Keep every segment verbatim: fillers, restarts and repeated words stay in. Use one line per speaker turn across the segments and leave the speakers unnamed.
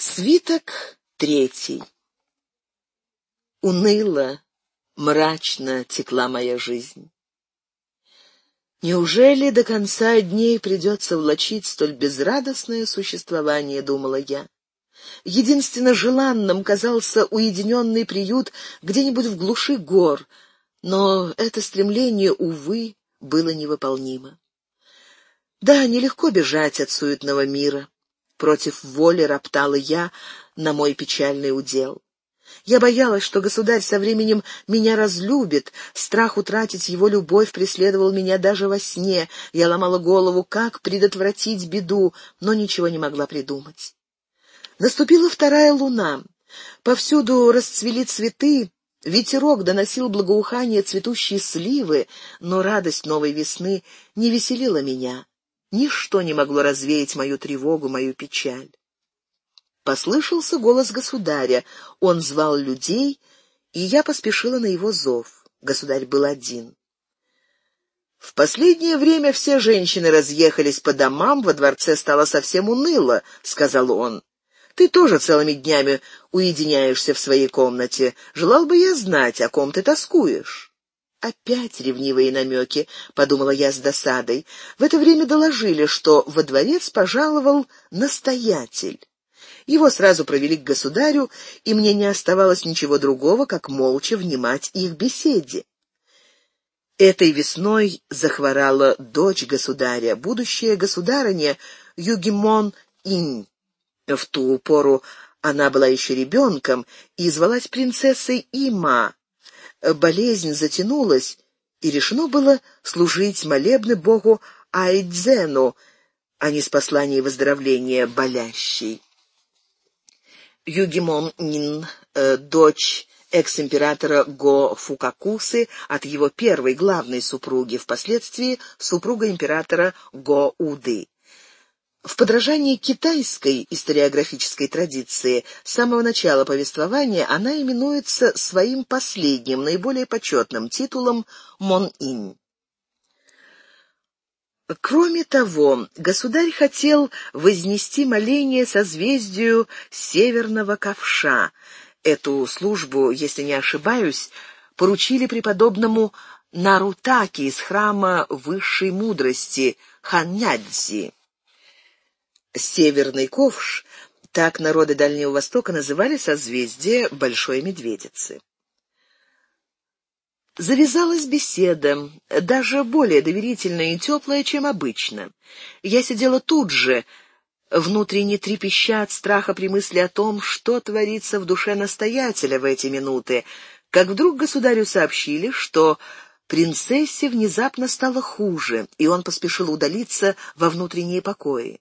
Свиток третий. Уныло, мрачно текла моя жизнь. Неужели до конца дней придется влачить столь безрадостное существование, думала я. Единственно желанным казался уединенный приют где-нибудь в глуши гор, но это стремление, увы, было невыполнимо. Да, нелегко бежать от суетного мира. Против воли роптала я на мой печальный удел. Я боялась, что государь со временем меня разлюбит, страх утратить его любовь преследовал меня даже во сне. Я ломала голову, как предотвратить беду, но ничего не могла придумать. Наступила вторая луна. Повсюду расцвели цветы, ветерок доносил благоухание цветущей сливы, но радость новой весны не веселила меня. Ничто не могло развеять мою тревогу, мою печаль. Послышался голос государя. Он звал людей, и я поспешила на его зов. Государь был один. «В последнее время все женщины разъехались по домам, во дворце стало совсем уныло», — сказал он. «Ты тоже целыми днями уединяешься в своей комнате. Желал бы я знать, о ком ты тоскуешь». «Опять ревнивые намеки», — подумала я с досадой. В это время доложили, что во дворец пожаловал настоятель. Его сразу провели к государю, и мне не оставалось ничего другого, как молча внимать их беседе. Этой весной захворала дочь государя, будущая государыня Югемон-Инь. В ту пору она была еще ребенком и звалась принцессой Има. Болезнь затянулась, и решено было служить молебны богу Айдзену, а не с посланием выздоровления болящей. Югемон-Нин, э, дочь экс-императора Го-Фукакусы от его первой главной супруги, впоследствии супруга императора Го-Уды. В подражании китайской историографической традиции с самого начала повествования она именуется своим последним, наиболее почетным титулом Мон-Инь. Кроме того, государь хотел вознести моление созвездию Северного Ковша. Эту службу, если не ошибаюсь, поручили преподобному Нарутаки из храма высшей мудрости Ханнядзи. Северный ковш — так народы Дальнего Востока называли созвездие Большой Медведицы. Завязалась беседа, даже более доверительная и теплая, чем обычно. Я сидела тут же, внутренне трепеща от страха при мысли о том, что творится в душе настоятеля в эти минуты, как вдруг государю сообщили, что принцессе внезапно стало хуже, и он поспешил удалиться во внутренние покои.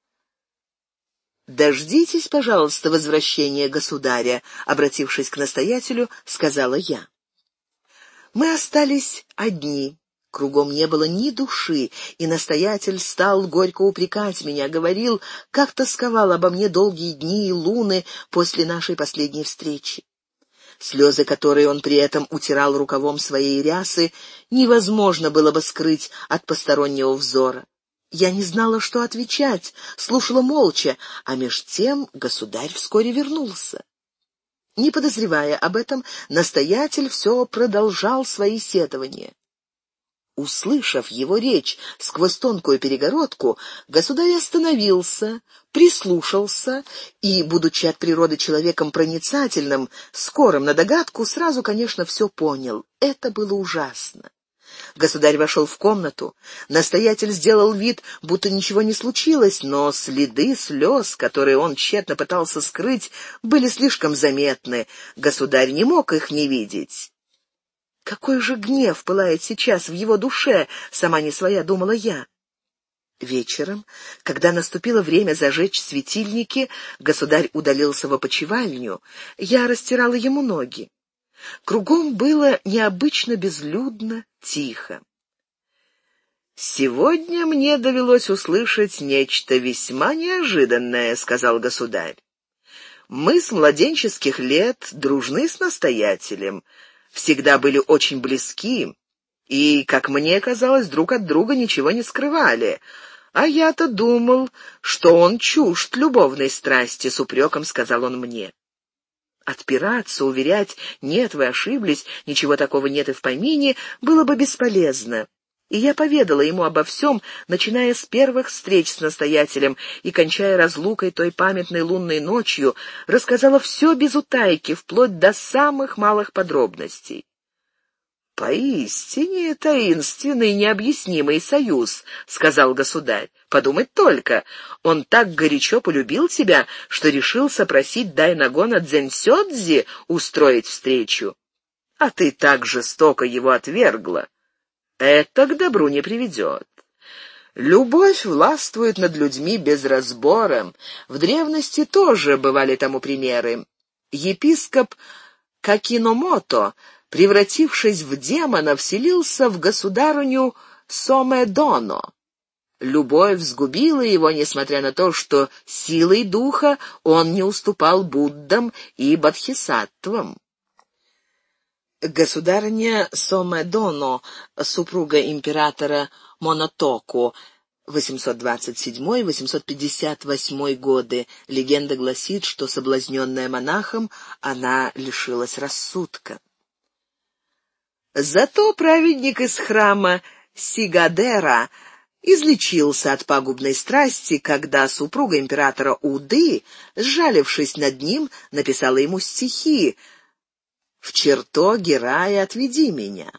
«Дождитесь, пожалуйста, возвращения государя», — обратившись к настоятелю, сказала я. Мы остались одни. Кругом не было ни души, и настоятель стал горько упрекать меня, говорил, как тосковал обо мне долгие дни и луны после нашей последней встречи. Слезы, которые он при этом утирал рукавом своей рясы, невозможно было бы скрыть от постороннего взора. Я не знала, что отвечать, слушала молча, а меж тем государь вскоре вернулся. Не подозревая об этом, настоятель все продолжал свои сетования. Услышав его речь сквозь тонкую перегородку, государь остановился, прислушался и, будучи от природы человеком проницательным, скорым на догадку, сразу, конечно, все понял. Это было ужасно. Государь вошел в комнату. Настоятель сделал вид, будто ничего не случилось, но следы слез, которые он тщетно пытался скрыть, были слишком заметны. Государь не мог их не видеть. Какой же гнев пылает сейчас в его душе, сама не своя, думала я. Вечером, когда наступило время зажечь светильники, государь удалился в опочивальню. Я растирала ему ноги. Кругом было необычно безлюдно, тихо. «Сегодня мне довелось услышать нечто весьма неожиданное», — сказал государь. «Мы с младенческих лет дружны с настоятелем, всегда были очень близки и, как мне казалось, друг от друга ничего не скрывали. «А я-то думал, что он чужд любовной страсти», — с упреком сказал он мне. Отпираться, уверять: «Нет, вы ошиблись, ничего такого нет и в помине», было бы бесполезно. И я поведала ему обо всем, начиная с первых встреч с настоятелем и кончая разлукой той памятной лунной ночью, рассказала все без утайки, вплоть до самых малых подробностей. «Поистине таинственный, необъяснимый союз», — сказал государь. «Подумать только, он так горячо полюбил тебя, что решился просить Дайнагона Дзенсёдзи устроить встречу. А ты так жестоко его отвергла. Это к добру не приведет. Любовь властвует над людьми без разбора. В древности тоже бывали тому примеры. Епископ Какиномото, превратившись в демона, вселился в государыню Сомедоно. Любовь сгубила его, несмотря на то, что силой духа он не уступал Буддам и Бодхисаттвам. Государыня Сомедоно, супруга императора Монотоку, восемьсот двадцать седьмой — восемьсот пятьдесят восьмой годы. Легенда гласит, что, соблазненная монахом, она лишилась рассудка. Зато праведник из храма Сигадера излечился от пагубной страсти, когда супруга императора Уды, сжалившись над ним, написала ему стихи: «В чертоге рая отведи меня».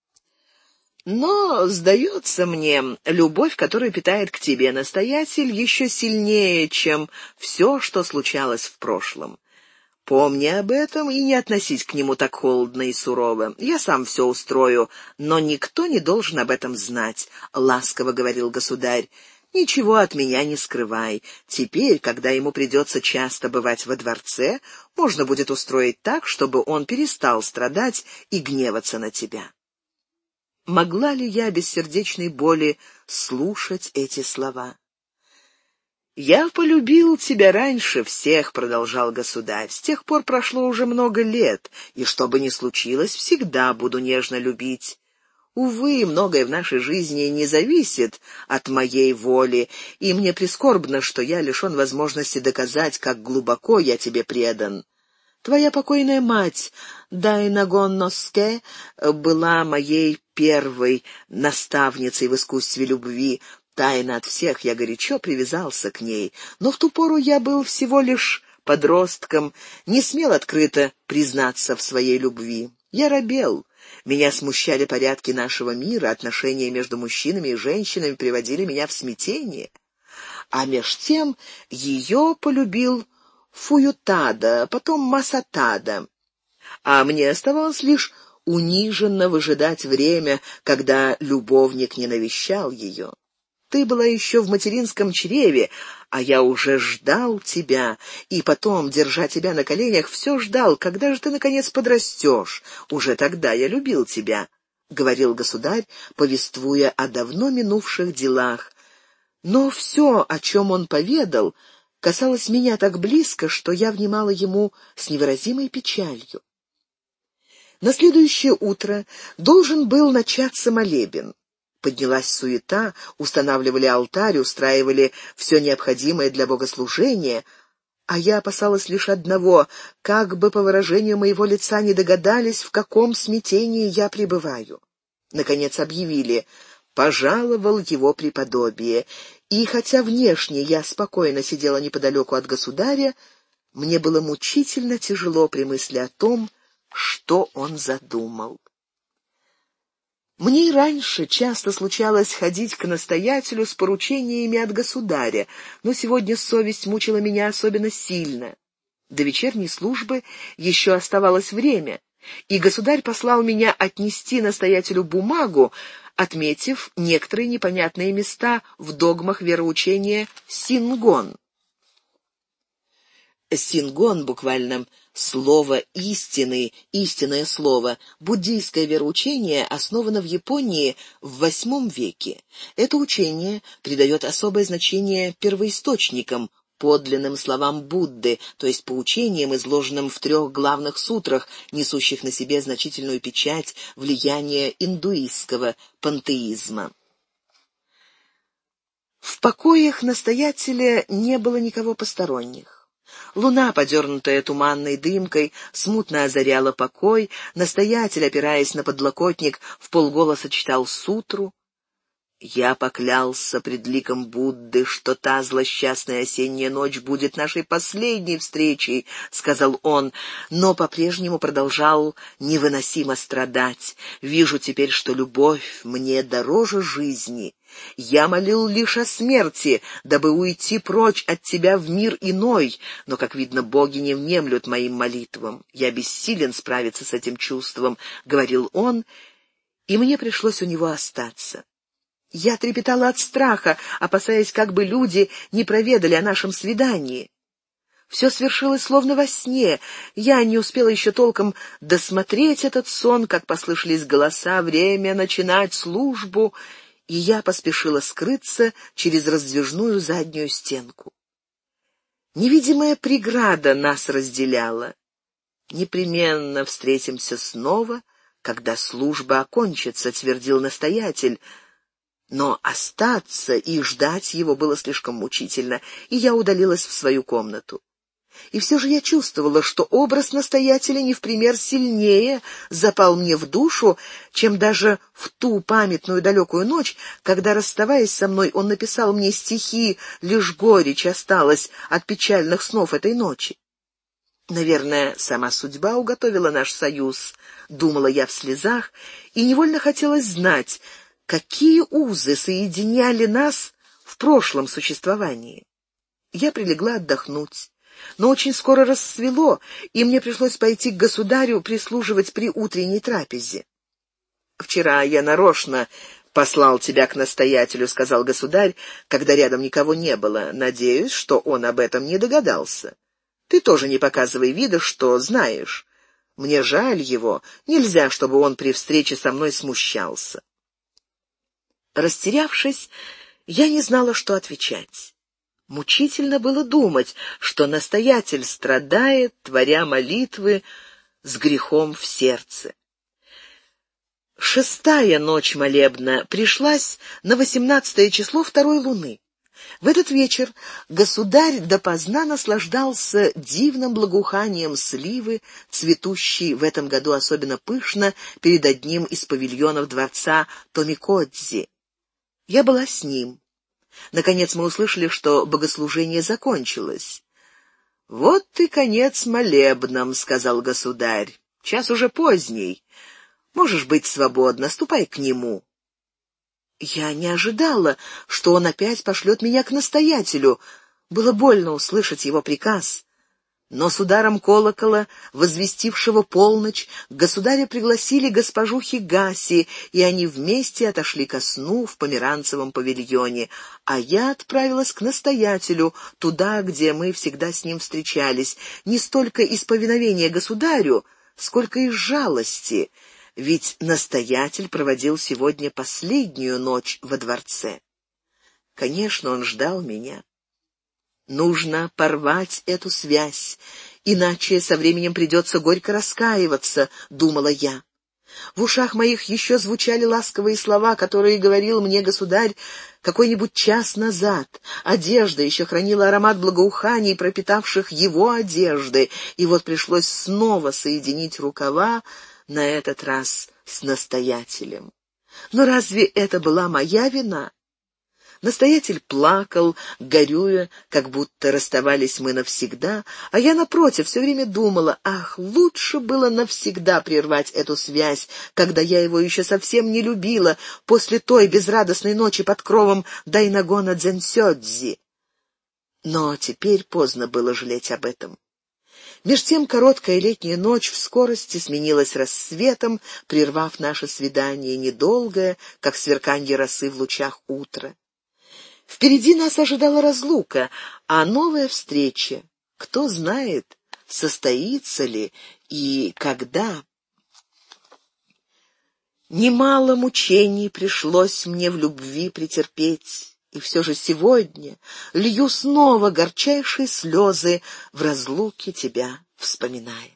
Но, сдается мне, любовь, которую питает к тебе настоятель, еще сильнее, чем все, что случалось в прошлом. Помни об этом и не относись к нему так холодно и сурово. Я сам все устрою, но никто не должен об этом знать, — ласково говорил государь. Ничего от меня не скрывай. Теперь, когда ему придется часто бывать во дворце, можно будет устроить так, чтобы он перестал страдать и гневаться на тебя. Могла ли я без сердечной боли слушать эти слова? «Я полюбил тебя раньше всех», — продолжал государь. «С тех пор прошло уже много лет, и что бы ни случилось, всегда буду нежно любить. Увы, многое в нашей жизни не зависит от моей воли, и мне прискорбно, что я лишен возможности доказать, как глубоко я тебе предан. Твоя покойная мать, Дайнагон Носке, была моей первой наставницей в искусстве любви. Тайно от всех я горячо привязался к ней, но в ту пору я был всего лишь подростком, не смел открыто признаться в своей любви. Я робел. Меня смущали порядки нашего мира, отношения между мужчинами и женщинами приводили меня в смятение. А меж тем ее полюбил Фуютада, потом Масатада, а мне оставалось лишь униженно выжидать время, когда любовник не навещал ее. Ты была еще в материнском чреве, а я уже ждал тебя, и потом, держа тебя на коленях, все ждал, когда же ты, наконец, подрастешь. Уже тогда я любил тебя, — говорил государь, повествуя о давно минувших делах. Но все, о чем он поведал, касалось меня так близко, что я внимала ему с невыразимой печалью. На следующее утро должен был начаться молебен. Поднялась суета, устанавливали алтарь, устраивали все необходимое для богослужения, а я опасалась лишь одного, как бы по выражению моего лица не догадались, в каком смятении я пребываю. Наконец объявили: «Пожаловал его преподобие», и хотя внешне я спокойно сидела неподалеку от государя, мне было мучительно тяжело при мысли о том, что он задумал. Мне и раньше часто случалось ходить к настоятелю с поручениями от государя, но сегодня совесть мучила меня особенно сильно. До вечерней службы еще оставалось время, и государь послал меня отнести настоятелю бумагу, отметив некоторые непонятные места в догмах вероучения Сингон. Сингон, буквально слово «истины», «истинное слово», буддийское вероучение основано в Японии в восьмом веке. Это учение придает особое значение первоисточникам, подлинным словам Будды, то есть поучениям, изложенным в трех главных сутрах, несущих на себе значительную печать влияния индуистского пантеизма. В покоях настоятеля не было никого посторонних. Луна, подернутая туманной дымкой, смутно озаряла покой. Настоятель, опираясь на подлокотник, вполголоса читал сутру. «Я поклялся пред ликом Будды, что та злосчастная осенняя ночь будет нашей последней встречей», — сказал он, но по-прежнему продолжал невыносимо страдать. «Вижу теперь, что любовь мне дороже жизни. Я молил лишь о смерти, дабы уйти прочь от тебя в мир иной, но, как видно, боги не внемлют моим молитвам. Я бессилен справиться с этим чувством», — говорил он, и мне пришлось у него остаться. Я трепетала от страха, опасаясь, как бы люди не проведали о нашем свидании. Все свершилось словно во сне. Я не успела еще толком досмотреть этот сон, как послышались голоса: «Время начинать службу», и я поспешила скрыться через раздвижную заднюю стенку. Невидимая преграда нас разделяла. «Непременно встретимся снова, когда служба окончится», — твердил настоятель. Но остаться и ждать его было слишком мучительно, и я удалилась в свою комнату. И все же я чувствовала, что образ настоятеля не в пример сильнее запал мне в душу, чем даже в ту памятную далекую ночь, когда, расставаясь со мной, он написал мне стихи «Лишь горечь осталась от печальных снов этой ночи». «Наверное, сама судьба уготовила наш союз», — думала я в слезах, и невольно хотелось знать, какие узы соединяли нас в прошлом существовании. Я прилегла отдохнуть, но очень скоро рассвело, и мне пришлось пойти к государю прислуживать при утренней трапезе. «Вчера я нарочно послал тебя к настоятелю», — сказал государь, когда рядом никого не было. «Надеюсь, что он об этом не догадался. Ты тоже не показывай вида, что знаешь. Мне жаль его, нельзя, чтобы он при встрече со мной смущался». Растерявшись, я не знала, что отвечать. Мучительно было думать, что настоятель страдает, творя молитвы с грехом в сердце. Шестая ночь молебна пришлась на восемнадцатое число второй луны. В этот вечер государь допоздна наслаждался дивным благоуханием сливы, цветущей в этом году особенно пышно перед одним из павильонов дворца Томикодзи. Я была с ним. Наконец мы услышали, что богослужение закончилось. «Вот и конец молебнам», — сказал государь. «Час уже поздний. Можешь быть свободна, ступай к нему». Я не ожидала, что он опять пошлет меня к настоятелю. Было больно услышать его приказ. Но с ударом колокола, возвестившего полночь, государя пригласили госпожу Хигаси, и они вместе отошли ко сну в померанцевом павильоне, а я отправилась к настоятелю, туда, где мы всегда с ним встречались, не столько из повиновения государю, сколько из жалости, ведь настоятель проводил сегодня последнюю ночь во дворце. Конечно, он ждал меня. Нужно порвать эту связь, иначе со временем придется горько раскаиваться, думала я. В ушах моих еще звучали ласковые слова, которые говорил мне государь какой-нибудь час назад. Одежда еще хранила аромат благоуханий, пропитавших его одежды, и вот пришлось снова соединить рукава, на этот раз с настоятелем. Но разве это была моя вина? Настоятель плакал, горюя, как будто расставались мы навсегда, а я, напротив, все время думала: ах, лучше было навсегда прервать эту связь, когда я его еще совсем не любила, после той безрадостной ночи под кровом Дайнагона Дзенсёдзи. Но теперь поздно было жалеть об этом. Меж тем короткая летняя ночь в скорости сменилась рассветом, прервав наше свидание, недолгое, как сверканье росы в лучах утра. Впереди нас ожидала разлука, а новая встреча, кто знает, состоится ли и когда. Немало мучений пришлось мне в любви претерпеть, и все же сегодня лью снова горчайшие слезы в разлуке тебя вспоминая.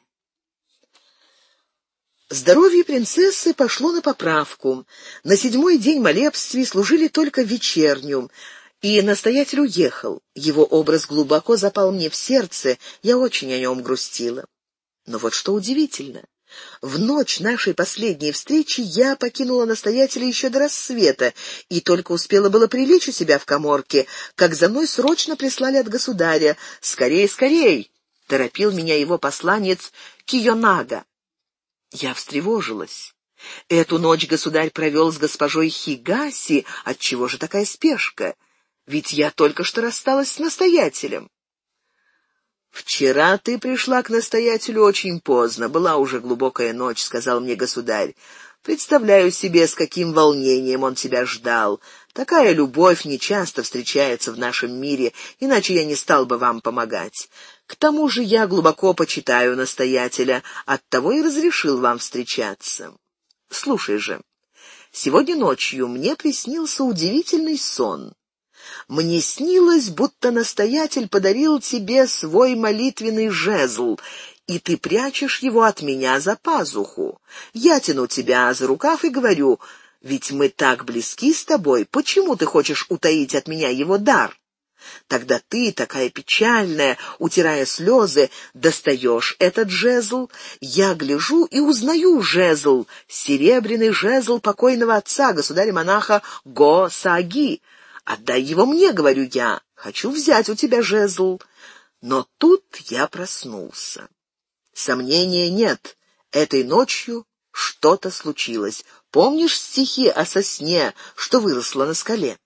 Здоровье принцессы пошло на поправку. На седьмой день молебствий служили только вечерню, И настоятель уехал. Его образ глубоко запал мне в сердце, я очень о нем грустила. Но вот что удивительно. В ночь нашей последней встречи я покинула настоятеля еще до рассвета и только успела было прилечь у себя в каморке, как за мной срочно прислали от государя. «Скорей, скорей!» — торопил меня его посланец Кийонага. Я встревожилась. Эту ночь государь провел с госпожой Хигаси. Отчего же такая спешка? Ведь я только что рассталась с настоятелем. «Вчера ты пришла к настоятелю очень поздно, была уже глубокая ночь», — сказал мне государь. «Представляю себе, с каким волнением он тебя ждал. Такая любовь нечасто встречается в нашем мире, иначе я не стал бы вам помогать. К тому же я глубоко почитаю настоятеля, оттого и разрешил вам встречаться. Слушай же, сегодня ночью мне приснился удивительный сон. Мне снилось, будто настоятель подарил тебе свой молитвенный жезл, и ты прячешь его от меня за пазуху. Я тяну тебя за рукав и говорю: ведь мы так близки с тобой, почему ты хочешь утаить от меня его дар? Тогда ты, такая печальная, утирая слезы, достаешь этот жезл. Я гляжу и узнаю жезл, серебряный жезл покойного отца, государя-монаха Го-Сааги. «Отдай его мне», — говорю я, — «хочу взять у тебя жезл». Но тут я проснулся. Сомнения нет, этой ночью что-то случилось. Помнишь стихи о сосне, что выросло на скале?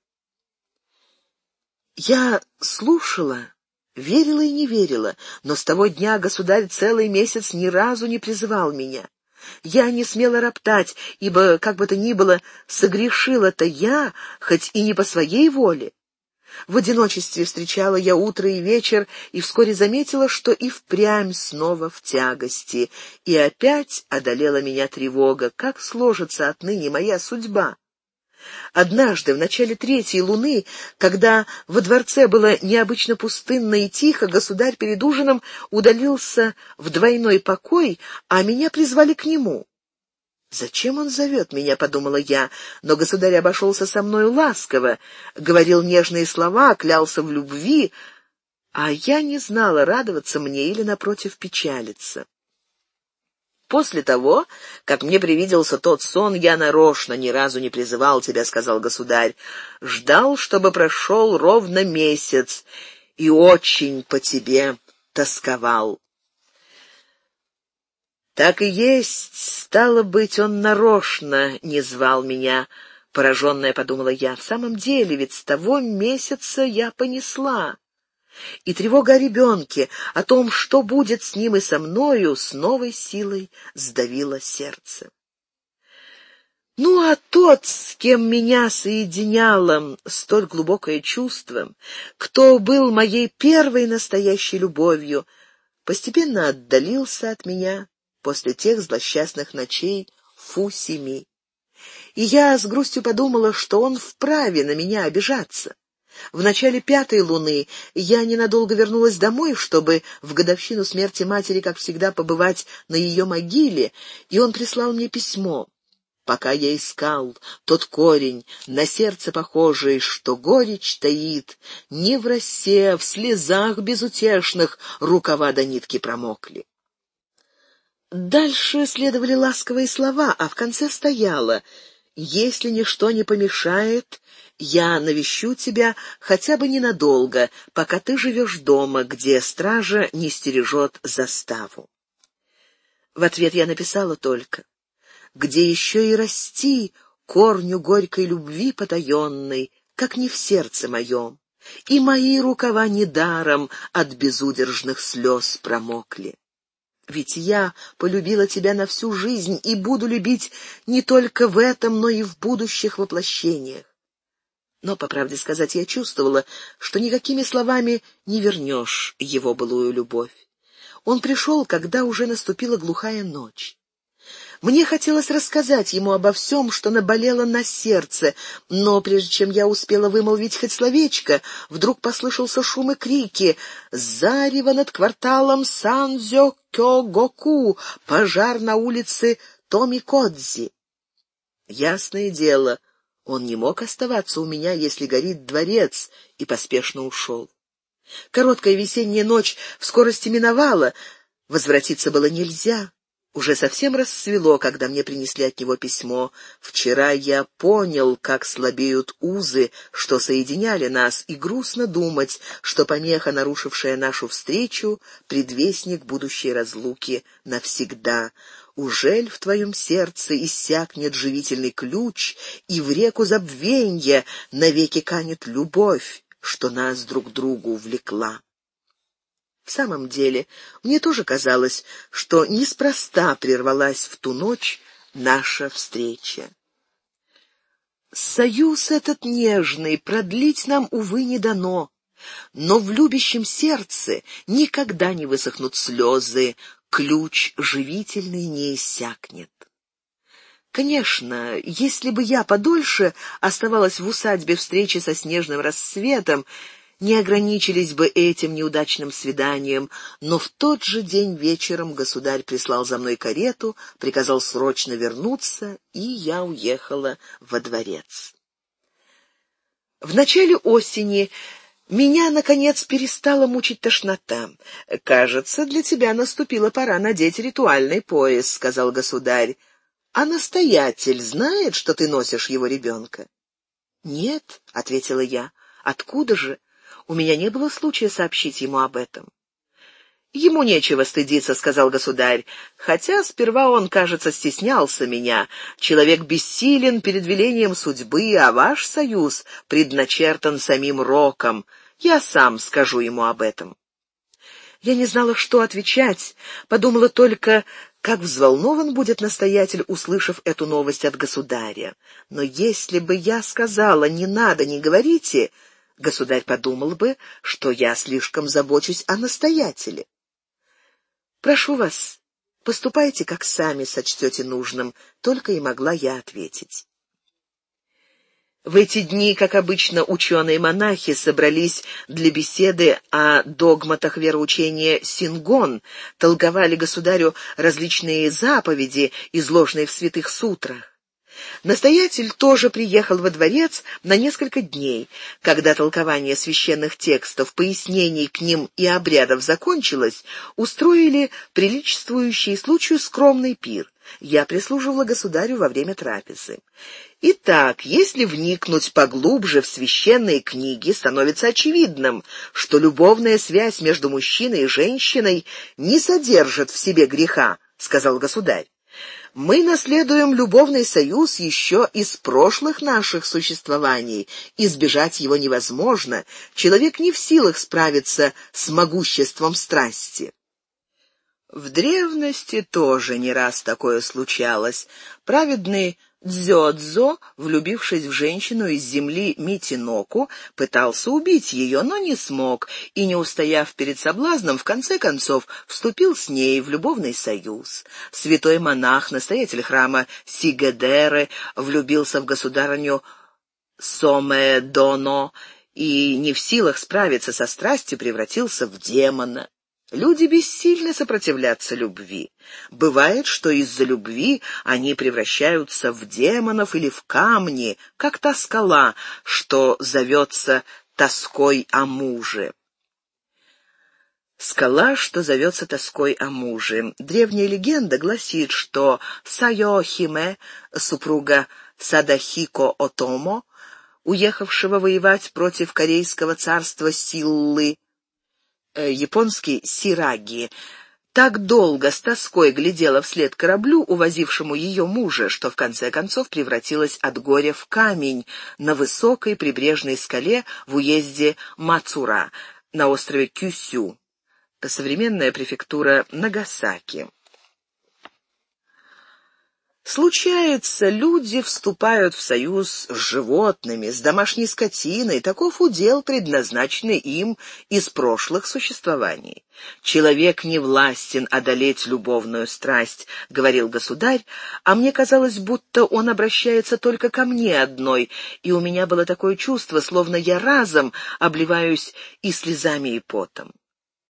Я слушала, верила и не верила, но с того дня государь целый месяц ни разу не призывал меня. Я не смела роптать, ибо, как бы то ни было, согрешила-то я, хоть и не по своей воле. В одиночестве встречала я утро и вечер, и вскоре заметила, что и впрямь снова в тягости, и опять одолела меня тревога, как сложится отныне моя судьба. Однажды, в начале третьей луны, когда во дворце было необычно пустынно и тихо, государь перед ужином удалился в двойной покой, а меня призвали к нему. «Зачем он зовет меня?» — подумала я, но государь обошелся со мною ласково, говорил нежные слова, клялся в любви, а я не знала, радоваться мне или, напротив, печалиться. «После того, как мне привиделся тот сон, я нарочно ни разу не призывал тебя», — сказал государь. «Ждал, чтобы прошел ровно месяц, и очень по тебе тосковал». «Так и есть, стало быть, он нарочно не звал меня», — пораженная подумала я. «В самом деле, ведь с того месяца я понесла». И тревога о ребенке, о том, что будет с ним и со мною, с новой силой сдавила сердце. Ну, а тот, с кем меня соединяло столь глубокое чувство, кто был моей первой настоящей любовью, постепенно отдалился от меня после тех злосчастных ночей Фу-Сими. И я с грустью подумала, что он вправе на меня обижаться. В начале пятой луны я ненадолго вернулась домой, чтобы в годовщину смерти матери, как всегда, побывать на ее могиле, и он прислал мне письмо. Пока я искал тот корень, на сердце похожий, что горечь таит, не в росе, в слезах безутешных рукава до нитки промокли. Дальше следовали ласковые слова, а в конце стояло: «Если ничто не помешает, я навещу тебя хотя бы ненадолго, пока ты живешь дома, где стража не стережет заставу». В ответ я написала только: «Где еще и расти корню горькой любви потаенной, как не в сердце моем, и мои рукава недаром от безудержных слез промокли. Ведь я полюбила тебя на всю жизнь и буду любить не только в этом, но и в будущих воплощениях». Но, по правде сказать, я чувствовала, что никакими словами не вернешь его былую любовь. Он пришел, когда уже наступила глухая ночь. Мне хотелось рассказать ему обо всем, что наболело на сердце, но прежде чем я успела вымолвить хоть словечко, вдруг послышался шум и крики: «Зарево над кварталом Сандзё-кё-гоку! Пожар на улице Томикодзи!» Ясное дело, Он не мог оставаться у меня, если горит дворец, и поспешно ушел. Короткая весенняя ночь в скорости миновала, возвратиться было нельзя. Уже совсем рассвело, когда мне принесли от него письмо. Вчера я понял, как слабеют узы, что соединяли нас, и грустно думать, что помеха, нарушившая нашу встречу, предвестник будущей разлуки навсегда. Ужель в твоем сердце иссякнет живительный ключ, и в реку забвенья навеки канет любовь, что нас друг к другу влекла? В самом деле, мне тоже казалось, что неспроста прервалась в ту ночь наша встреча. Союз этот нежный продлить нам, увы, не дано, но в любящем сердце никогда не высохнут слезы, ключ живительный не иссякнет. Конечно, если бы я подольше оставалась в усадьбе встречи со снежным рассветом, не ограничились бы этим неудачным свиданием, но в тот же день вечером государь прислал за мной карету, приказал срочно вернуться, и я уехала во дворец. В начале осени меня, наконец, перестала мучить тошнота. «Кажется, для тебя наступила пора надеть ритуальный пояс», — сказал государь. «А настоятель знает, что ты носишь его ребенка?» «Нет», — ответила я. «Откуда же? У меня не было случая сообщить ему об этом». «Ему нечего стыдиться», — сказал государь, «хотя сперва он, кажется, стеснялся меня. Человек бессилен перед велением судьбы, а ваш союз предначертан самим роком. Я сам скажу ему об этом». Я не знала, что отвечать, подумала только, как взволнован будет настоятель, услышав эту новость от государя. Но если бы я сказала «не надо, не говорите», государь подумал бы, что я слишком забочусь о настоятеле. «Прошу вас, поступайте, как сами сочтете нужным», — только и могла я ответить. В эти дни, как обычно, ученые-монахи собрались для беседы о догматах вероучения Сингон, толковали государю различные заповеди, изложенные в святых сутрах. Настоятель тоже приехал во дворец на несколько дней. Когда толкование священных текстов, пояснений к ним и обрядов закончилось, устроили приличествующий случаю скромный пир. Я прислуживала государю во время трапезы. Итак, если вникнуть поглубже в священные книги, становится очевидным, что любовная связь между мужчиной и женщиной не содержит в себе греха, сказал государь. Мы наследуем любовный союз еще из прошлых наших существований. Избежать его невозможно. Человек не в силах справиться с могуществом страсти. В древности тоже не раз такое случалось. Праведный Дзёдзо, влюбившись в женщину из земли Митиноку, пытался убить ее, но не смог, и, не устояв перед соблазном, в конце концов вступил с ней в любовный союз. Святой монах, настоятель храма Сигедеры, влюбился в государыню Сомедоно и, не в силах справиться со страстью, превратился в демона. Люди бессильны сопротивляться любви. Бывает, что из-за любви они превращаются в демонов или в камни, как та скала, что зовется тоской о муже. Скала, что зовется тоской о муже. Древняя легенда гласит, что Сайохиме, супруга Садахико Отомо, уехавшего воевать против корейского царства Силлы, японский Сираги, так долго с тоской глядела вслед кораблю, увозившему ее мужа, что в конце концов превратилась от горя в камень на высокой прибрежной скале в уезде Мацура на острове Кюсю, современная префектура Нагасаки. Случается, люди вступают в союз с животными, с домашней скотиной, таков удел, предназначенный им из прошлых существований. «Человек не властен одолеть любовную страсть», — говорил государь, а мне казалось, будто он обращается только ко мне одной, и у меня было такое чувство, словно я разом обливаюсь и слезами, и потом.